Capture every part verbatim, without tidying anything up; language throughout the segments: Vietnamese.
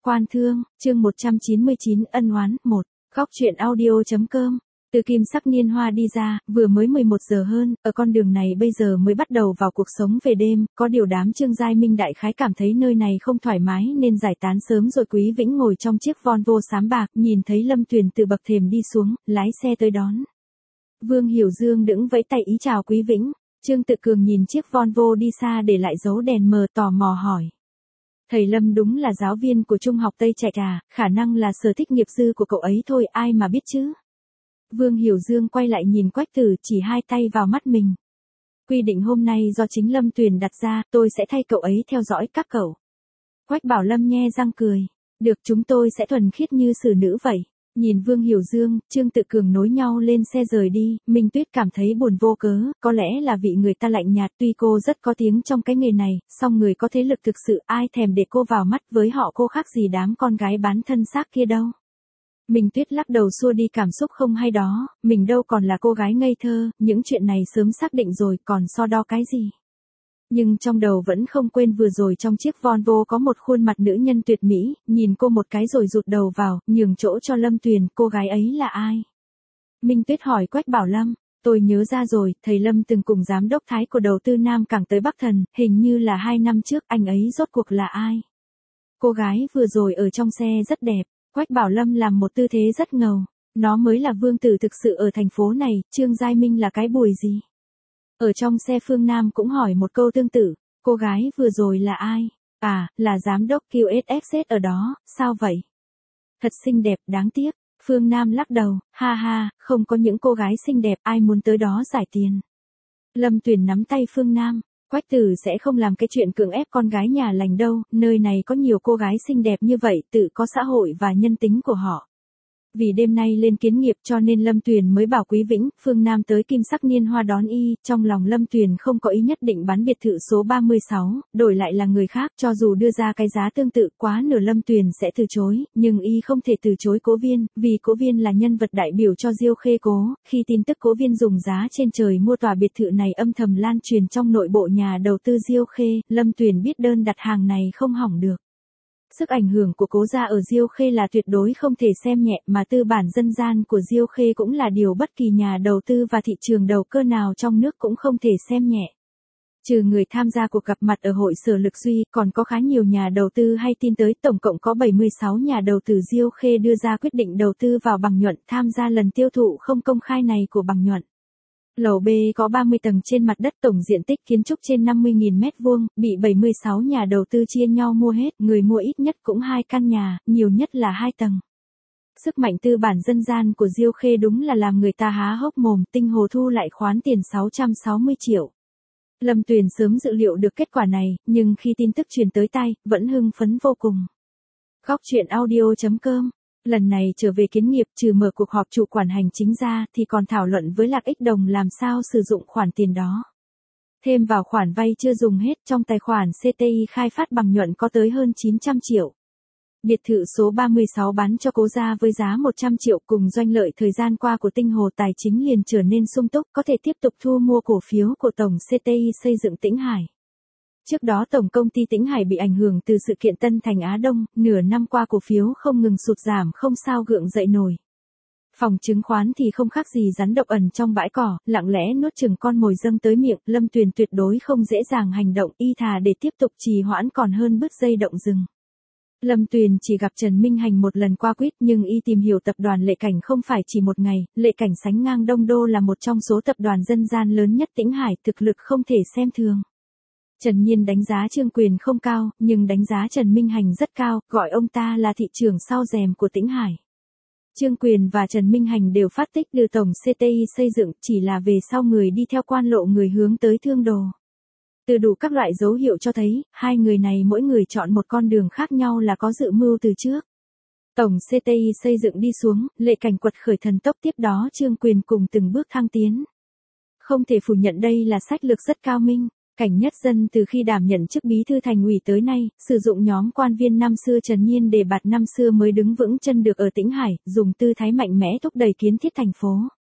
Quan Thương, chương một trăm chín mươi chín ân oán, một. Góc truyện audio.com. Từ Kim Sắc Niên Hoa đi ra, vừa mới mười một giờ hơn, ở con đường này bây giờ mới bắt đầu vào cuộc sống về đêm, có điều đám Trương Giai Minh đại khái cảm thấy nơi này không thoải mái nên giải tán sớm rồi. Quý Vĩnh ngồi trong chiếc Volvo xám bạc, nhìn thấy Lâm Tuyền từ bậc thềm đi xuống, lái xe tới đón. Vương Hiểu Dương đứng vẫy tay ý chào Quý Vĩnh. Trương Tự Cường nhìn chiếc Volvo đi xa để lại dấu đèn mờ, tò mò hỏi. Thầy Lâm đúng là giáo viên của trung học Tây Trạch à, khả năng là sở thích nghiệp dư của cậu ấy thôi, ai mà biết chứ. Vương Hiểu Dương quay lại nhìn Quách Tử, chỉ hai tay vào mắt mình. Quy định hôm nay do chính Lâm Tuyền đặt ra, tôi sẽ thay cậu ấy theo dõi các cậu. Quách Bảo Lâm nhe răng cười. Được, chúng tôi sẽ thuần khiết như xử nữ vậy. Nhìn Vương Hiểu Dương, Trương Tự Cường nối nhau lên xe rời đi, Minh Tuyết cảm thấy buồn vô cớ, có lẽ là vị người ta lạnh nhạt, tuy cô rất có tiếng trong cái nghề này, song người có thế lực thực sự ai thèm để cô vào mắt, với họ cô khác gì đám con gái bán thân xác kia đâu. Minh Tuyết lắc đầu xua đi cảm xúc không hay đó, mình đâu còn là cô gái ngây thơ, những chuyện này sớm xác định rồi, còn so đo cái gì. Nhưng trong đầu vẫn không quên vừa rồi trong chiếc Volvo có một khuôn mặt nữ nhân tuyệt mỹ, nhìn cô một cái rồi rụt đầu vào, nhường chỗ cho Lâm Tuyền, cô gái ấy là ai? Minh Tuyết hỏi Quách Bảo Lâm, tôi nhớ ra rồi, thầy Lâm từng cùng giám đốc Thái của đầu tư Nam Cảng tới Bắc Thần, hình như là hai năm trước, anh ấy rốt cuộc là ai? Cô gái vừa rồi ở trong xe rất đẹp, Quách Bảo Lâm làm một tư thế rất ngầu, nó mới là vương tử thực sự ở thành phố này, Trương Giai Minh là cái bùi gì? Ở trong xe Phương Nam cũng hỏi một câu tương tự, cô gái vừa rồi là ai? À, là giám đốc Q S X ở đó, sao vậy? Thật xinh đẹp, đáng tiếc. Phương Nam lắc đầu, ha ha, không có những cô gái xinh đẹp, ai muốn tới đó giải tiền. Lâm Tuyền nắm tay Phương Nam, Quách Tử sẽ không làm cái chuyện cưỡng ép con gái nhà lành đâu, nơi này có nhiều cô gái xinh đẹp như vậy, tự có xã hội và nhân tính của họ. Vì đêm nay lên kiến nghiệp cho nên Lâm Tuyền mới bảo Quý Vĩnh, Phương Nam tới Kim Sắc Niên Hoa đón y, trong lòng Lâm Tuyền không có ý nhất định bán biệt thự số ba mươi sáu, đổi lại là người khác, cho dù đưa ra cái giá tương tự quá nửa Lâm Tuyền sẽ từ chối, nhưng y không thể từ chối Cố Viên, vì Cố Viên là nhân vật đại biểu cho Diêu Khê Cố, khi tin tức Cố Viên dùng giá trên trời mua tòa biệt thự này âm thầm lan truyền trong nội bộ nhà đầu tư Diêu Khê, Lâm Tuyền biết đơn đặt hàng này không hỏng được. Sức ảnh hưởng của Cố gia ở Diêu Khê là tuyệt đối không thể xem nhẹ, mà tư bản dân gian của Diêu Khê cũng là điều bất kỳ nhà đầu tư và thị trường đầu cơ nào trong nước cũng không thể xem nhẹ. Trừ người tham gia cuộc gặp mặt ở hội Sở Lực Duy, còn có khá nhiều nhà đầu tư hay tin tới, tổng cộng có bảy mươi sáu nhà đầu tư Diêu Khê đưa ra quyết định đầu tư vào Bằng Nhuận, tham gia lần tiêu thụ không công khai này của Bằng Nhuận. Lầu B có ba mươi tầng trên mặt đất, tổng diện tích kiến trúc trên năm mươi nghìn mét vuông, bị bảy mươi sáu nhà đầu tư chia nhau mua hết, người mua ít nhất cũng hai căn nhà, nhiều nhất là hai tầng. Sức mạnh tư bản dân gian của Diêu Khê đúng là làm người ta há hốc mồm, Tinh Hồ thu lại khoán tiền sáu trăm sáu mươi triệu. Lâm Tuyền sớm dự liệu được kết quả này, nhưng khi tin tức truyền tới tai, vẫn hưng phấn vô cùng. Góc truyện audio.com. Lần này trở về kiến nghiệp, trừ mở cuộc họp chủ quản hành chính ra thì còn thảo luận với Lạc Ích Đồng làm sao sử dụng khoản tiền đó. Thêm vào khoản vay chưa dùng hết, trong tài khoản xê tê i khai phát Bằng Nhuận có tới hơn chín trăm triệu. Biệt thự số ba mươi sáu bán cho Cố gia với giá một trăm triệu, cùng doanh lợi thời gian qua của Tinh Hồ tài chính liền trở nên sung túc, có thể tiếp tục thu mua cổ phiếu của tổng xê tê i xây dựng Tĩnh Hải. Trước đó tổng công ty Tĩnh Hải bị ảnh hưởng từ sự kiện Tân Thành Á Đông, nửa năm qua cổ phiếu không ngừng sụt giảm, không sao gượng dậy nổi. Phòng chứng khoán thì không khác gì rắn độc ẩn trong bãi cỏ, lặng lẽ nuốt chửng con mồi dâng tới miệng, Lâm Tuyền tuyệt đối không dễ dàng hành động, y thà để tiếp tục trì hoãn còn hơn bứt dây động rừng. Lâm Tuyền chỉ gặp Trần Minh Hành một lần qua quýt, nhưng y tìm hiểu tập đoàn Lệ Cảnh không phải chỉ một ngày, Lệ Cảnh sánh ngang Đông Đô là một trong số tập đoàn dân gian lớn nhất Tĩnh Hải, thực lực không thể xem thường. Trần Nhiên đánh giá Trương Quyền không cao, nhưng đánh giá Trần Minh Hành rất cao, gọi ông ta là thị trưởng sau rèm của Tĩnh Hải. Trương Quyền và Trần Minh Hành đều phát tích đưa tổng xê tê i xây dựng, chỉ là về sau người đi theo quan lộ người hướng tới thương đồ. Từ đủ các loại dấu hiệu cho thấy, hai người này mỗi người chọn một con đường khác nhau là có dự mưu từ trước. Tổng xê tê i xây dựng đi xuống, Lệ Cảnh quật khởi thần tốc, tiếp đó Trương Quyền cùng từng bước thăng tiến. Không thể phủ nhận đây là sách lược rất cao minh. Cảnh Nhất Dân từ khi đảm nhận chức bí thư thành ủy tới nay, sử dụng nhóm quan viên năm xưa Trần Nhiên để bạt năm xưa mới đứng vững chân được ở Tĩnh Hải, dùng tư thái mạnh mẽ thúc đẩy kiến thiết thành phố.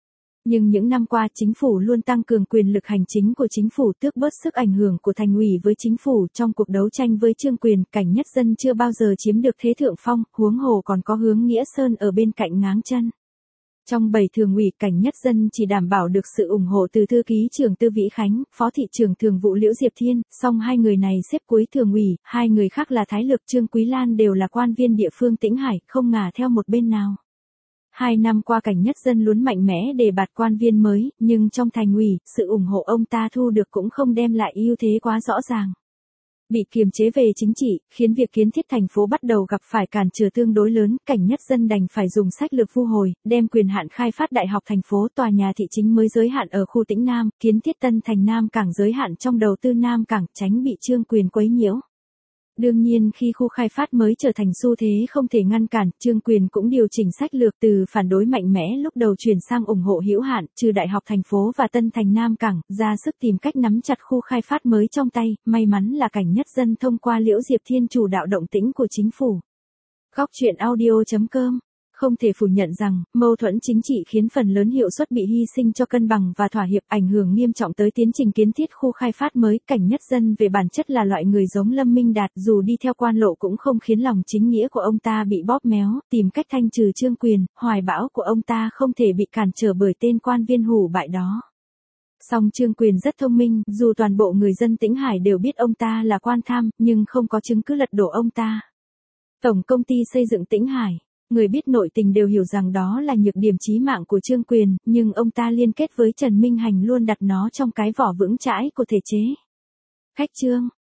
Nhưng những năm qua chính phủ luôn tăng cường quyền lực hành chính của chính phủ, tước bớt sức ảnh hưởng của thành ủy với chính phủ. Trong cuộc đấu tranh với Trương Quyền, Cảnh Nhất Dân chưa bao giờ chiếm được thế thượng phong, huống hồ còn có Hướng Nghĩa Sơn ở bên cạnh ngáng chân. Trong bảy thường ủy, Cảnh Nhất Dân chỉ đảm bảo được sự ủng hộ từ thư ký trưởng Tư Vĩ Khánh, phó thị trưởng thường vụ Liễu Diệp Thiên, song hai người này xếp cuối thường ủy, hai người khác là Thái Lược, Trương Quý Lan đều là quan viên địa phương Tĩnh Hải, không ngả theo một bên nào. Hai năm qua Cảnh Nhất Dân luôn mạnh mẽ đề bạt quan viên mới, nhưng trong thành ủy, sự ủng hộ ông ta thu được cũng không đem lại ưu thế quá rõ ràng. Bị kiềm chế về chính trị, khiến việc kiến thiết thành phố bắt đầu gặp phải cản trở tương đối lớn, Cảnh Nhất Dân đành phải dùng sách lược thu hồi, đem quyền hạn khai phát đại học thành phố, tòa nhà thị chính mới giới hạn ở khu Tĩnh Nam, kiến thiết Tân Thành Nam Cảng giới hạn trong đầu tư Nam Cảng, tránh bị Trương Quyền quấy nhiễu. Đương nhiên khi khu khai phát mới trở thành xu thế không thể ngăn cản, Trương Quyền cũng điều chỉnh sách lược từ phản đối mạnh mẽ lúc đầu chuyển sang ủng hộ hữu hạn, trừ đại học thành phố và Tân Thành Nam Cảng, ra sức tìm cách nắm chặt khu khai phát mới trong tay, may mắn là Cảnh Nhất Dân thông qua Liễu Diệp Thiên chủ đạo động tĩnh của chính phủ. Góc truyện audio chấm com. Không thể phủ nhận rằng, mâu thuẫn chính trị khiến phần lớn hiệu suất bị hy sinh cho cân bằng và thỏa hiệp, ảnh hưởng nghiêm trọng tới tiến trình kiến thiết khu khai phát mới. Cảnh Nhất Dân về bản chất là loại người giống Lâm Minh Đạt, dù đi theo quan lộ cũng không khiến lòng chính nghĩa của ông ta bị bóp méo, tìm cách thanh trừ Trương Quyền, hoài bão của ông ta không thể bị cản trở bởi tên quan viên hủ bại đó. Song Trương Quyền rất thông minh, dù toàn bộ người dân Tĩnh Hải đều biết ông ta là quan tham, nhưng không có chứng cứ lật đổ ông ta. Tổng công ty xây dựng Tĩnh Hải. Người biết nội tình đều hiểu rằng đó là nhược điểm chí mạng của Trương Quyền, nhưng ông ta liên kết với Trần Minh Hành luôn đặt nó trong cái vỏ vững chãi của thể chế. Khách chương.